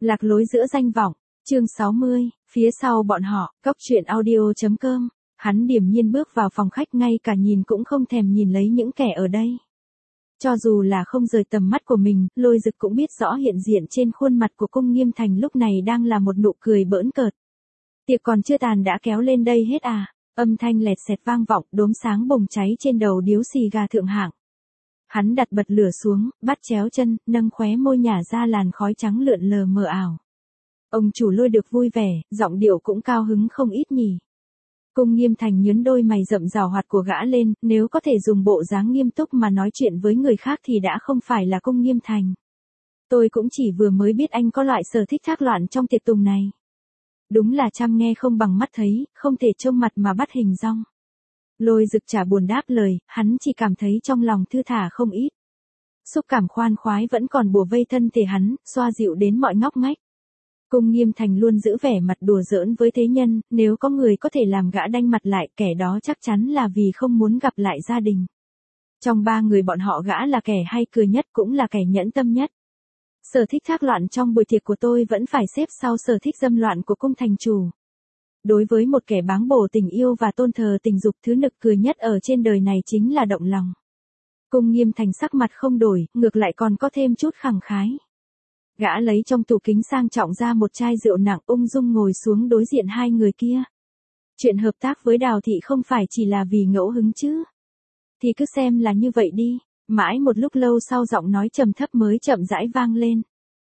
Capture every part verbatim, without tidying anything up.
Lạc lối giữa danh vọng, chương sáu mươi, phía sau bọn họ, góc truyện audio.com, hắn điềm nhiên bước vào phòng khách ngay cả nhìn cũng không thèm nhìn lấy những kẻ ở đây. Cho dù là không rời tầm mắt của mình, Lôi Dực cũng biết rõ hiện diện trên khuôn mặt của Cung Nghiêm Thành lúc này đang là một nụ cười bỡn cợt. Tiệc còn chưa tàn đã kéo lên đây hết à, âm thanh lẹt xẹt vang vọng, đốm sáng bùng cháy trên đầu điếu xì gà thượng hạng. Hắn đặt bật lửa xuống, bắt chéo chân, nâng khóe môi nhả ra làn khói trắng lượn lờ mờ ảo. Ông chủ Lôi được vui vẻ, giọng điệu cũng cao hứng không ít nhỉ. Cung Nghiêm Thành nhướng đôi mày rậm rào hoạt của gã lên, nếu có thể dùng bộ dáng nghiêm túc mà nói chuyện với người khác thì đã không phải là Cung Nghiêm Thành. Tôi cũng chỉ vừa mới biết anh có loại sở thích thác loạn trong tiệc tùng này. Đúng là chăm nghe không bằng mắt thấy, không thể trông mặt mà bắt hình dong. Lôi Dực chả buồn đáp lời, hắn chỉ cảm thấy trong lòng thư thả không ít. Xúc cảm khoan khoái vẫn còn bủa vây thân thể hắn, xoa dịu đến mọi ngóc ngách. Cung Nghiêm Thành luôn giữ vẻ mặt đùa giỡn với thế nhân, nếu có người có thể làm gã đanh mặt lại, kẻ đó chắc chắn là vì không muốn gặp lại gia đình. Trong ba người bọn họ gã là kẻ hay cười nhất cũng là kẻ nhẫn tâm nhất. Sở thích thác loạn trong buổi tiệc của tôi vẫn phải xếp sau sở thích dâm loạn của cung thành chủ. Đối với một kẻ báng bổ tình yêu và tôn thờ tình dục, thứ nực cười nhất ở trên đời này chính là động lòng. Cung Nghiêm Thành sắc mặt không đổi, ngược lại còn có thêm chút khẳng khái. Gã lấy trong tủ kính sang trọng ra một chai rượu nặng, ung dung ngồi xuống đối diện hai người kia. Chuyện hợp tác với Đào Thị không phải chỉ là vì ngẫu hứng chứ. Thì cứ xem là như vậy đi. Mãi một lúc lâu sau giọng nói trầm thấp mới chậm rãi vang lên.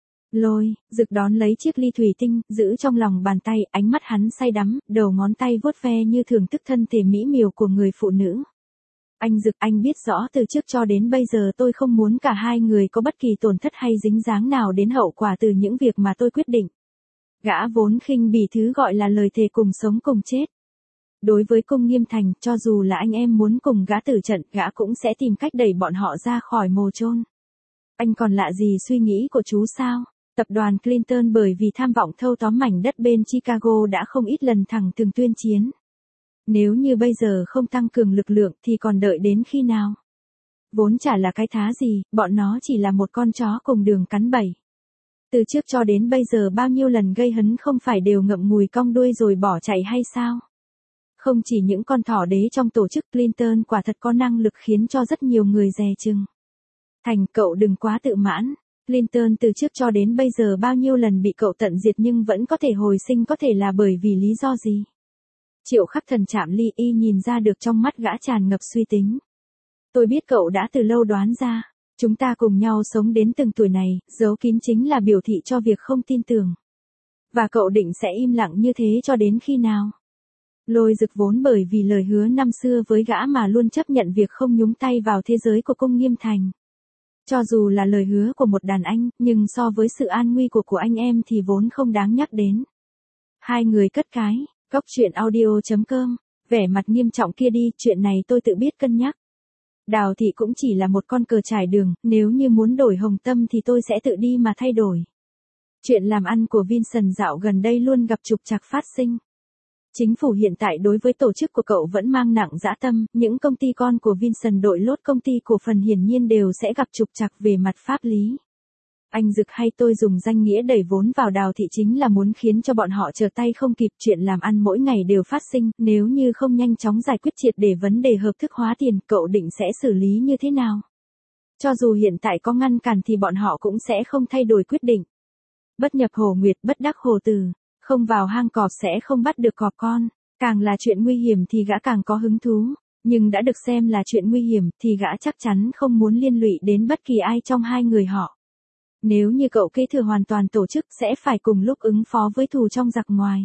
Lôi Dực đón lấy chiếc ly thủy tinh, giữ trong lòng bàn tay, ánh mắt hắn say đắm, đầu ngón tay vuốt ve như thưởng thức thân thể mỹ miều của người phụ nữ. Anh Dực, anh biết rõ từ trước cho đến bây giờ tôi không muốn cả hai người có bất kỳ tổn thất hay dính dáng nào đến hậu quả từ những việc mà tôi quyết định. Gã vốn khinh bỉ thứ gọi là lời thề cùng sống cùng chết. Đối với Cung Nghiêm Thành, cho dù là anh em muốn cùng gã tử trận, gã cũng sẽ tìm cách đẩy bọn họ ra khỏi mồ chôn. Anh còn lạ gì suy nghĩ của chú sao? Tập đoàn Clinton bởi vì tham vọng thâu tóm mảnh đất bên Chicago đã không ít lần thẳng thừng tuyên chiến. Nếu như bây giờ không tăng cường lực lượng thì còn đợi đến khi nào? Vốn chả là cái thá gì, bọn nó chỉ là một con chó cùng đường cắn bẩy. Từ trước cho đến bây giờ bao nhiêu lần gây hấn không phải đều ngậm ngùi cong đuôi rồi bỏ chạy hay sao? Không chỉ những con thỏ đế trong tổ chức, Clinton quả thật có năng lực khiến cho rất nhiều người dè chừng. Thành, cậu đừng quá tự mãn. Clinton từ trước cho đến bây giờ bao nhiêu lần bị cậu tận diệt nhưng vẫn có thể hồi sinh, có thể là bởi vì lý do gì? Triệu Khắc Thần chạm ly, y nhìn ra được trong mắt gã tràn ngập suy tính. Tôi biết cậu đã từ lâu đoán ra. Chúng ta cùng nhau sống đến từng tuổi này, giấu kín chính là biểu thị cho việc không tin tưởng. Và cậu định sẽ im lặng như thế cho đến khi nào? Lôi Dực vốn bởi vì lời hứa năm xưa với gã mà luôn chấp nhận việc không nhúng tay vào thế giới của Cung Nghiêm Thành. Cho dù là lời hứa của một đàn anh, nhưng so với sự an nguy của của anh em thì vốn không đáng nhắc đến. Hai người cất cái, góc truyện audio.com, vẻ mặt nghiêm trọng kia đi, chuyện này tôi tự biết cân nhắc. Đào Thị cũng chỉ là một con cờ trải đường, nếu như muốn đổi hồng tâm thì tôi sẽ tự đi mà thay đổi. Chuyện làm ăn của Vincent dạo gần đây luôn gặp trục trặc phát sinh. Chính phủ hiện tại đối với tổ chức của cậu vẫn mang nặng dã tâm, những công ty con của Vincent đội lốt công ty cổ phần hiển nhiên đều sẽ gặp trục trặc về mặt pháp lý. Anh Dực hay tôi dùng danh nghĩa đẩy vốn vào Đào Thị chính là muốn khiến cho bọn họ trở tay không kịp, chuyện làm ăn mỗi ngày đều phát sinh, nếu như không nhanh chóng giải quyết triệt để vấn đề hợp thức hóa tiền, cậu định sẽ xử lý như thế nào? Cho dù hiện tại có ngăn cản thì bọn họ cũng sẽ không thay đổi quyết định. Bất nhập hồ nguyệt, bất đắc hồ tử. Không vào hang cọp sẽ không bắt được cọp con, càng là chuyện nguy hiểm thì gã càng có hứng thú, nhưng đã được xem là chuyện nguy hiểm thì gã chắc chắn không muốn liên lụy đến bất kỳ ai trong hai người họ. Nếu như cậu kế thừa hoàn toàn tổ chức sẽ phải cùng lúc ứng phó với thù trong giặc ngoài.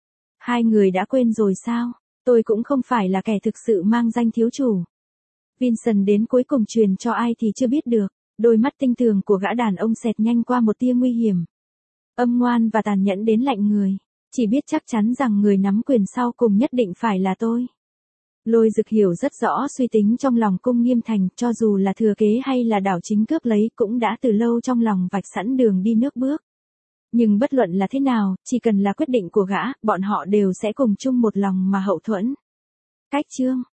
Hai người đã quên rồi sao? Tôi cũng không phải là kẻ thực sự mang danh thiếu chủ. Vincent đến cuối cùng truyền cho ai thì chưa biết được, đôi mắt tinh tường của gã đàn ông xẹt nhanh qua một tia nguy hiểm. Âm ngoan và tàn nhẫn đến lạnh người, chỉ biết chắc chắn rằng người nắm quyền sau cùng nhất định phải là tôi. Lôi Dực hiểu rất rõ suy tính trong lòng Cung Nghiêm Thành, cho dù là thừa kế hay là đảo chính cướp lấy cũng đã từ lâu trong lòng vạch sẵn đường đi nước bước. Nhưng bất luận là thế nào, chỉ cần là quyết định của gã, bọn họ đều sẽ cùng chung một lòng mà hậu thuẫn. Cách chương